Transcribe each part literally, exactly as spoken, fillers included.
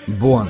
Бонн.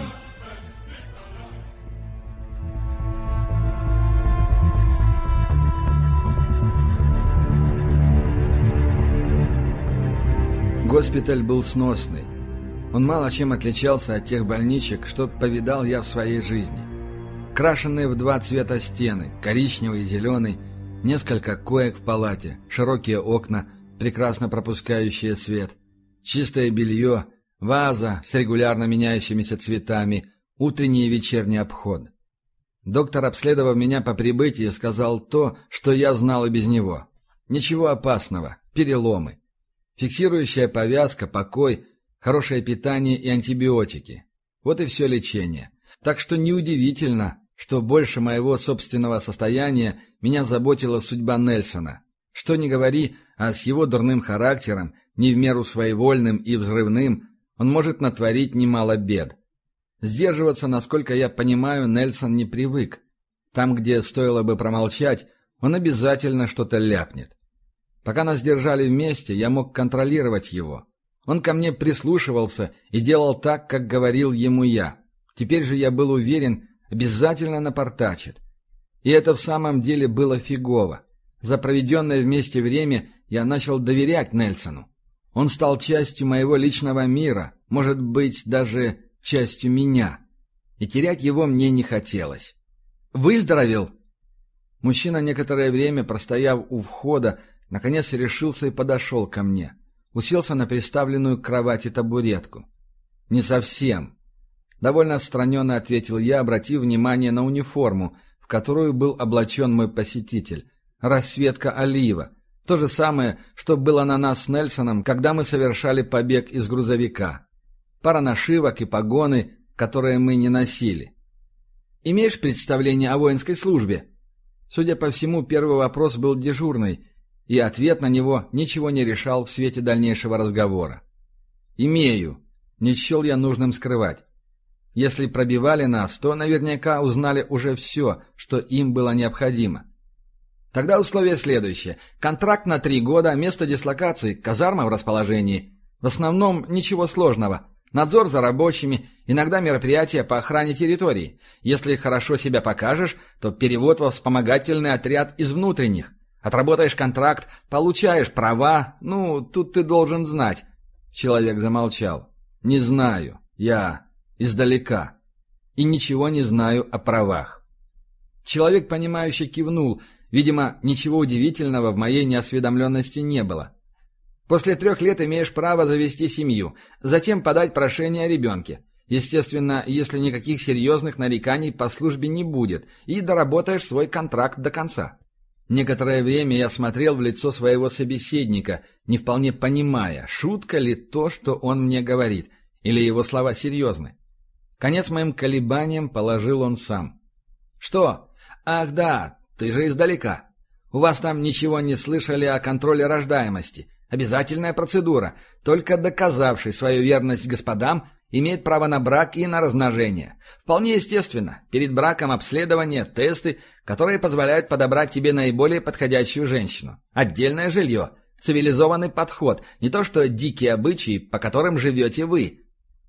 Госпиталь был сносный. Он мало чем отличался от тех больничек, что повидал я в своей жизни. Крашенные в два цвета стены, коричневый и зеленый, несколько коек в палате, широкие окна, прекрасно пропускающие свет, чистое белье, ваза с регулярно меняющимися цветами, утренний и вечерний обход. Доктор, обследовав меня по прибытии, сказал то, что я знал и без него. Ничего опасного, переломы. Фиксирующая повязка, покой, хорошее питание и антибиотики. Вот и все лечение. Так что неудивительно, что больше моего собственного состояния меня заботила судьба Нельсона. Что ни говори, а с его дурным характером, не в меру своевольным и взрывным, он может натворить немало бед. Сдерживаться, насколько я понимаю, Нельсон не привык. Там, где стоило бы промолчать, он обязательно что-то ляпнет. Пока нас держали вместе, я мог контролировать его. Он ко мне прислушивался и делал так, как говорил ему я. Теперь же я был уверен, обязательно напортачит. И это в самом деле было фигово. За проведенное вместе время я начал доверять Нельсону. Он стал частью моего личного мира, может быть, даже частью меня. И терять его мне не хотелось. «Выздоровел?» Мужчина, некоторое время простояв у входа, наконец решился и подошел ко мне. Уселся на приставленную к кровати табуретку. «Не совсем», — довольно отстраненно ответил я, обратив внимание на униформу, в которую был облачен мой посетитель. Расцветка олива. То же самое, что было на нас с Нельсоном, когда мы совершали побег из грузовика. Пара нашивок и погоны, которые мы не носили. «Имеешь представление о воинской службе?» Судя по всему, первый вопрос был дежурный, и ответ на него ничего не решал в свете дальнейшего разговора. «Имею», — не счел я нужным скрывать. Если пробивали нас, то наверняка узнали уже все, что им было необходимо. Тогда условие следующее. Контракт на три года, место дислокации, казарма в расположении. В основном ничего сложного. Надзор за рабочими, иногда мероприятия по охране территории. Если хорошо себя покажешь, то перевод во вспомогательный отряд из внутренних. Отработаешь контракт, получаешь права. Ну, тут ты должен знать. Человек замолчал. Не знаю. Я издалека. И ничего не знаю о правах. Человек, понимающе кивнул. Видимо, ничего удивительного в моей неосведомленности не было. После трех лет имеешь право завести семью, затем подать прошение о ребенке. Естественно, если никаких серьезных нареканий по службе не будет, и доработаешь свой контракт до конца. Некоторое время я смотрел в лицо своего собеседника, не вполне понимая, шутка ли то, что он мне говорит, или его слова серьезны. Конец моим колебаниям положил он сам. «Что? Ах да, ты же издалека. У вас там ничего не слышали о контроле рождаемости. Обязательная процедура. Только доказавший свою верность господам имеет право на брак и на размножение. Вполне естественно. Перед браком обследование, тесты, которые позволяют подобрать тебе наиболее подходящую женщину. Отдельное жилье. Цивилизованный подход. Не то что дикие обычаи, по которым живете вы».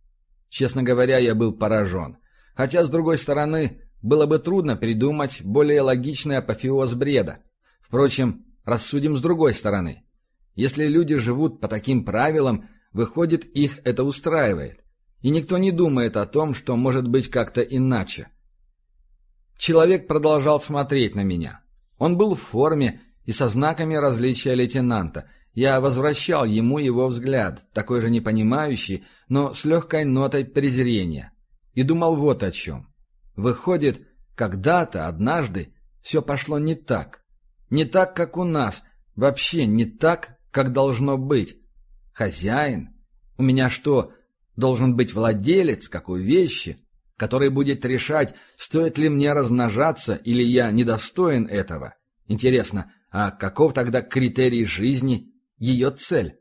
Честно говоря, я был поражен. Хотя, с другой стороны, было бы трудно придумать более логичный апофеоз бреда. Впрочем, рассудим с другой стороны. Если люди живут по таким правилам, выходит, их это устраивает. И никто не думает о том, что может быть как-то иначе. Человек продолжал смотреть на меня. Он был в форме и со знаками различия лейтенанта. Я возвращал ему его взгляд, такой же непонимающий, но с легкой нотой презрения. И думал вот о чем. Выходит, когда-то, однажды, все пошло не так. Не так, как у нас. Вообще не так, как должно быть. Хозяин? У меня что, должен быть владелец, как у вещи, который будет решать, стоит ли мне размножаться или я недостоин этого? Интересно, а каков тогда критерий жизни, ее цель?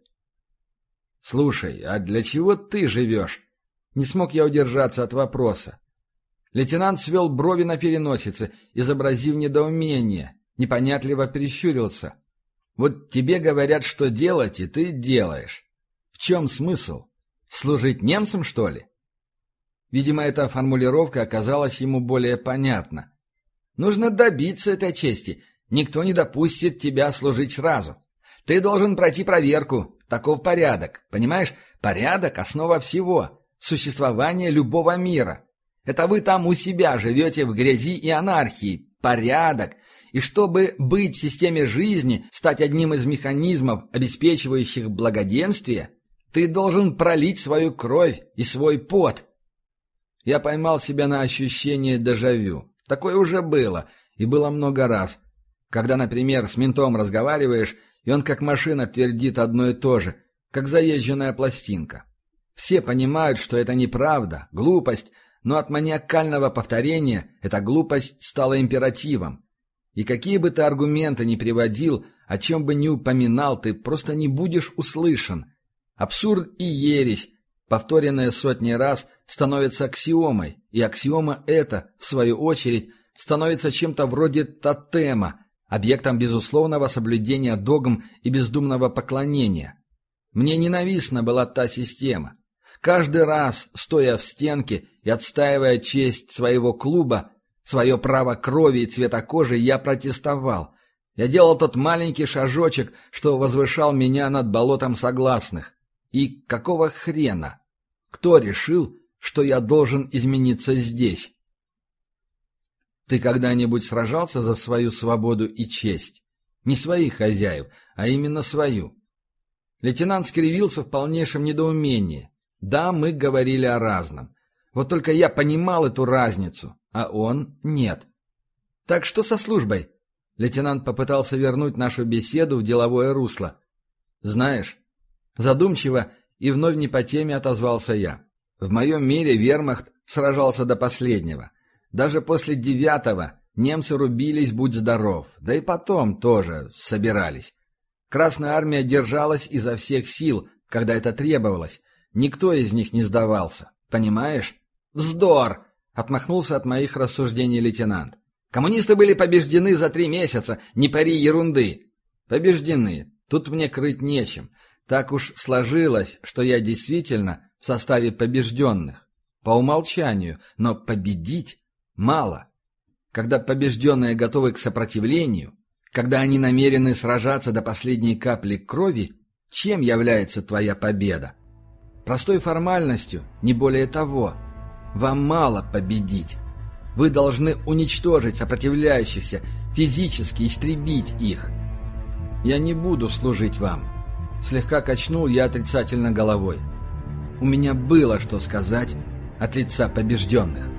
«Слушай, а для чего ты живешь?» Не смог я удержаться от вопроса. Лейтенант свел брови на переносице, изобразив недоумение, непонятливо прищурился. «Вот тебе говорят, что делать, и ты делаешь. В чем смысл? Служить немцам, что ли?» Видимо, эта формулировка оказалась ему более понятна. «Нужно добиться этой чести. Никто не допустит тебя служить сразу. Ты должен пройти проверку. Таков порядок. Понимаешь? Порядок — основа всего. Существование любого мира. Это вы там у себя живете в грязи и анархии. Порядок. И чтобы быть в системе жизни, стать одним из механизмов, обеспечивающих благоденствие, ты должен пролить свою кровь и свой пот». Я поймал себя на ощущение дежавю. Такое уже было, и было много раз. Когда, например, с ментом разговариваешь, и он как машина твердит одно и то же, как заезженная пластинка. Все понимают, что это неправда, глупость, но от маниакального повторения эта глупость стала императивом. И какие бы ты аргументы ни приводил, о чем бы ни упоминал, ты просто не будешь услышан. Абсурд и ересь, повторенные сотни раз, становятся аксиомой, и аксиома эта, в свою очередь, становится чем-то вроде тотема, объектом безусловного соблюдения догм и бездумного поклонения. Мне ненавистна была та система. Каждый раз, стоя в стенке и отстаивая честь своего клуба, свое право крови и цвета кожи, я протестовал. Я делал тот маленький шажочек, что возвышал меня над болотом согласных. И какого хрена? Кто решил, что я должен измениться здесь? Ты когда-нибудь сражался за свою свободу и честь? Не своих хозяев, а именно свою. Лейтенант скривился в полнейшем недоумении. Да, мы говорили о разном. Вот только я понимал эту разницу, а он нет. Так что со службой? Лейтенант попытался вернуть нашу беседу в деловое русло. Знаешь, задумчиво и вновь не по теме отозвался я. В моем мире вермахт сражался до последнего. Даже после девятого немцы рубились, будь здоров, да и потом тоже собирались. Красная армия держалась изо всех сил, когда это требовалось. Никто из них не сдавался. Понимаешь? Вздор! Отмахнулся от моих рассуждений лейтенант. Коммунисты были побеждены за три месяца, не пари ерунды. Побеждены. Тут мне крыть нечем. Так уж сложилось, что я действительно в составе побежденных. По умолчанию, но победить мало. Когда побежденные готовы к сопротивлению, когда они намерены сражаться до последней капли крови, чем является твоя победа? Простой формальностью, не более того. Вам мало победить. Вы должны уничтожить сопротивляющихся, физически истребить их. Я не буду служить вам. Слегка качнул я отрицательно головой. У меня было что сказать от лица побежденных.